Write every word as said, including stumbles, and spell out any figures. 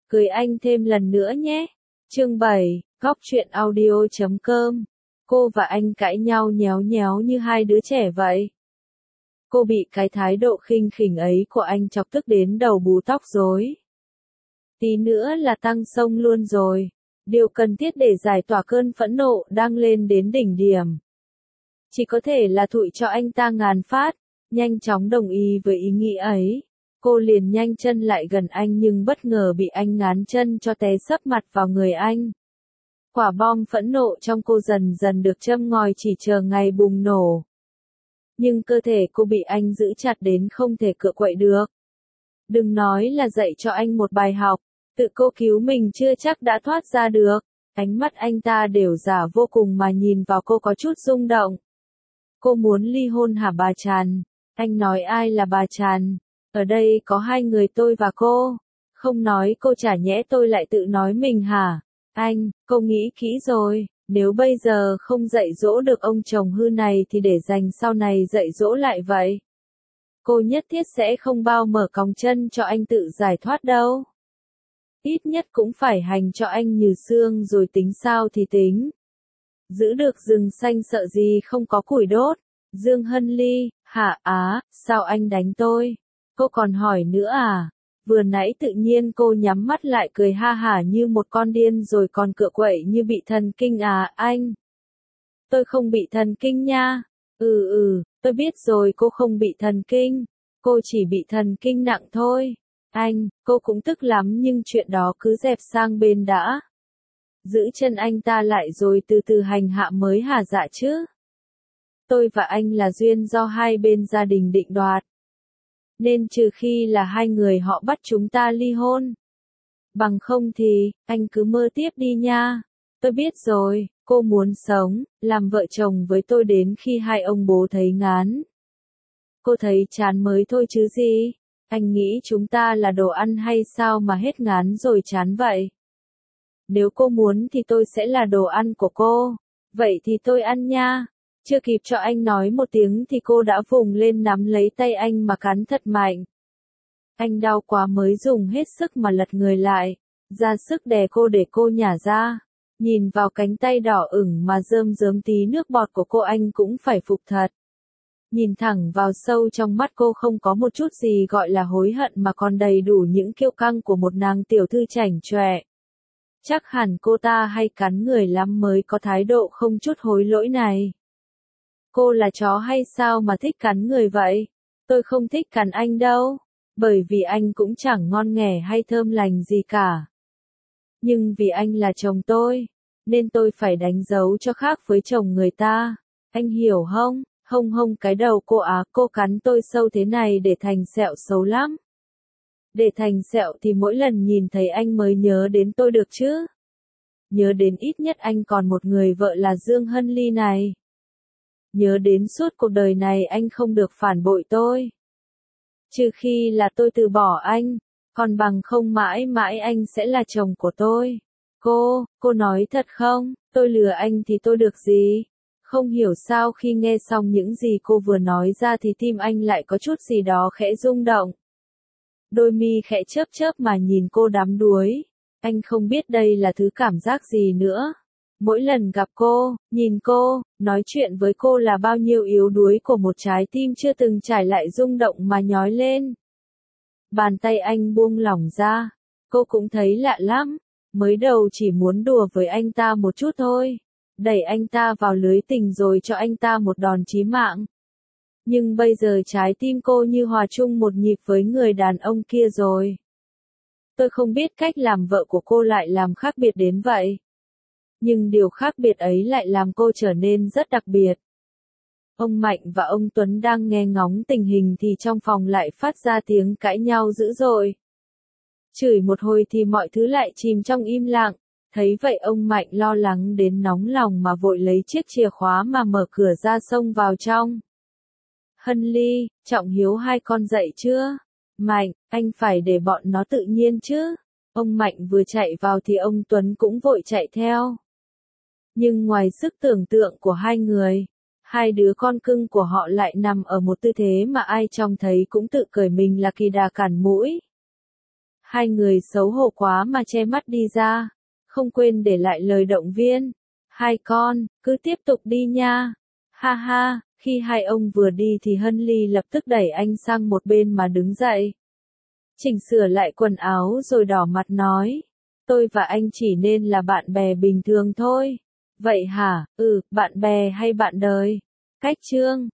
Cưới anh thêm lần nữa nhé. Chương bảy, góc truyện audio chấm com. Cô và anh cãi nhau nhéo nhéo như hai đứa trẻ vậy. Cô bị cái thái độ khinh khỉnh ấy của anh chọc tức đến đầu bù tóc rối. Tí nữa là tăng sông luôn rồi. Điều cần thiết để giải tỏa cơn phẫn nộ đang lên đến đỉnh điểm. Chỉ có thể là thụi cho anh ta ngàn phát. Nhanh chóng đồng ý với ý nghĩ ấy. Cô liền nhanh chân lại gần anh nhưng bất ngờ bị anh ngán chân cho té sấp mặt vào người anh. Quả bom phẫn nộ trong cô dần dần được châm ngòi chỉ chờ ngày bùng nổ. Nhưng cơ thể cô bị anh giữ chặt đến không thể cựa quậy được. Đừng nói là dạy cho anh một bài học, tự cô cứu mình chưa chắc đã thoát ra được. Ánh mắt anh ta đều giả vô cùng mà nhìn vào cô có chút rung động. Cô muốn ly hôn hả bà Tràn? Anh nói ai là bà Tràn? Ở đây có hai người tôi và cô. Không nói cô chả nhẽ tôi lại tự nói mình hả? Anh, cô nghĩ kỹ rồi, nếu bây giờ không dạy dỗ được ông chồng hư này thì để dành sau này dạy dỗ lại vậy. Cô nhất thiết sẽ không bao mở còng chân cho anh tự giải thoát đâu. Ít nhất cũng phải hành cho anh như xương rồi tính sao thì tính. Giữ được rừng xanh sợ gì không có củi đốt. Dương Hân Ly, hả á, sao anh đánh tôi? Cô còn hỏi nữa à? Vừa nãy tự nhiên cô nhắm mắt lại cười ha hả như một con điên rồi còn cựa quậy như bị thần kinh à, anh? Tôi không bị thần kinh nha. Ừ ừ, tôi biết rồi, cô không bị thần kinh. Cô chỉ bị thần kinh nặng thôi. Anh, cô cũng tức lắm nhưng chuyện đó cứ dẹp sang bên đã. Giữ chân anh ta lại rồi từ từ hành hạ mới hả dạ chứ. Tôi và anh là duyên do hai bên gia đình định đoạt. Nên trừ khi là hai người họ bắt chúng ta ly hôn. Bằng không thì, anh cứ mơ tiếp đi nha. Tôi biết rồi, cô muốn sống, làm vợ chồng với tôi đến khi hai ông bố thấy ngán. Cô thấy chán mới thôi chứ gì. Anh nghĩ chúng ta là đồ ăn hay sao mà hết ngán rồi chán vậy? Nếu cô muốn thì tôi sẽ là đồ ăn của cô. Vậy thì tôi ăn nha. Chưa kịp cho anh nói một tiếng thì cô đã vùng lên nắm lấy tay anh mà cắn thật mạnh. Anh đau quá mới dùng hết sức mà lật người lại, ra sức đè cô để cô nhả ra. Nhìn vào cánh tay đỏ ửng mà rơm rớm tí nước bọt của cô anh cũng phải phục thật. Nhìn thẳng vào sâu trong mắt cô không có một chút gì gọi là hối hận mà còn đầy đủ những kiêu căng của một nàng tiểu thư chảnh chọe. Chắc hẳn cô ta hay cắn người lắm mới có thái độ không chút hối lỗi này. Cô là chó hay sao mà thích cắn người vậy? Tôi không thích cắn anh đâu, bởi vì anh cũng chẳng ngon nghẻ hay thơm lành gì cả. Nhưng vì anh là chồng tôi, nên tôi phải đánh dấu cho khác với chồng người ta. Anh hiểu không? Hông hông cái đầu cô á, cô cắn tôi sâu thế này để thành sẹo xấu lắm. Để thành sẹo thì mỗi lần nhìn thấy anh mới nhớ đến tôi được chứ. Nhớ đến ít nhất anh còn một người vợ là Dương Hân Ly này. Nhớ đến suốt cuộc đời này anh không được phản bội tôi. Trừ khi là tôi từ bỏ anh, còn bằng không mãi mãi anh sẽ là chồng của tôi. Cô, cô nói thật không? Tôi lừa anh thì tôi được gì? Không hiểu sao khi nghe xong những gì cô vừa nói ra thì tim anh lại có chút gì đó khẽ rung động. Đôi mi khẽ chớp chớp mà nhìn cô đắm đuối. Anh không biết đây là thứ cảm giác gì nữa. Mỗi lần gặp cô, nhìn cô, nói chuyện với cô là bao nhiêu yếu đuối của một trái tim chưa từng trải lại rung động mà nhói lên. Bàn tay anh buông lỏng ra. Cô cũng thấy lạ lắm. Mới đầu chỉ muốn đùa với anh ta một chút thôi. Đẩy anh ta vào lưới tình rồi cho anh ta một đòn chí mạng. Nhưng bây giờ trái tim cô như hòa chung một nhịp với người đàn ông kia rồi. Tôi không biết cách làm vợ của cô lại làm khác biệt đến vậy. Nhưng điều khác biệt ấy lại làm cô trở nên rất đặc biệt. Ông Mạnh và ông Tuấn đang nghe ngóng tình hình thì trong phòng lại phát ra tiếng cãi nhau dữ dội. Chửi một hồi thì mọi thứ lại chìm trong im lặng. Thấy vậy ông Mạnh lo lắng đến nóng lòng mà vội lấy chiếc chìa khóa mà mở cửa ra xông vào trong. Hân Ly, Trọng Hiếu hai con dậy chưa? Mạnh, anh phải để bọn nó tự nhiên chứ. Ông Mạnh vừa chạy vào thì ông Tuấn cũng vội chạy theo. Nhưng ngoài sức tưởng tượng của hai người, hai đứa con cưng của họ lại nằm ở một tư thế mà ai trông thấy cũng tự cười mình là kỳ đà cản mũi. Hai người xấu hổ quá mà che mắt đi ra, không quên để lại lời động viên. Hai con, cứ tiếp tục đi nha. Ha ha, khi hai ông vừa đi thì Hân Ly lập tức đẩy anh sang một bên mà đứng dậy. Chỉnh sửa lại quần áo rồi đỏ mặt nói. Tôi và anh chỉ nên là bạn bè bình thường thôi. Vậy hả? Ừ, bạn bè hay bạn đời? Cách chương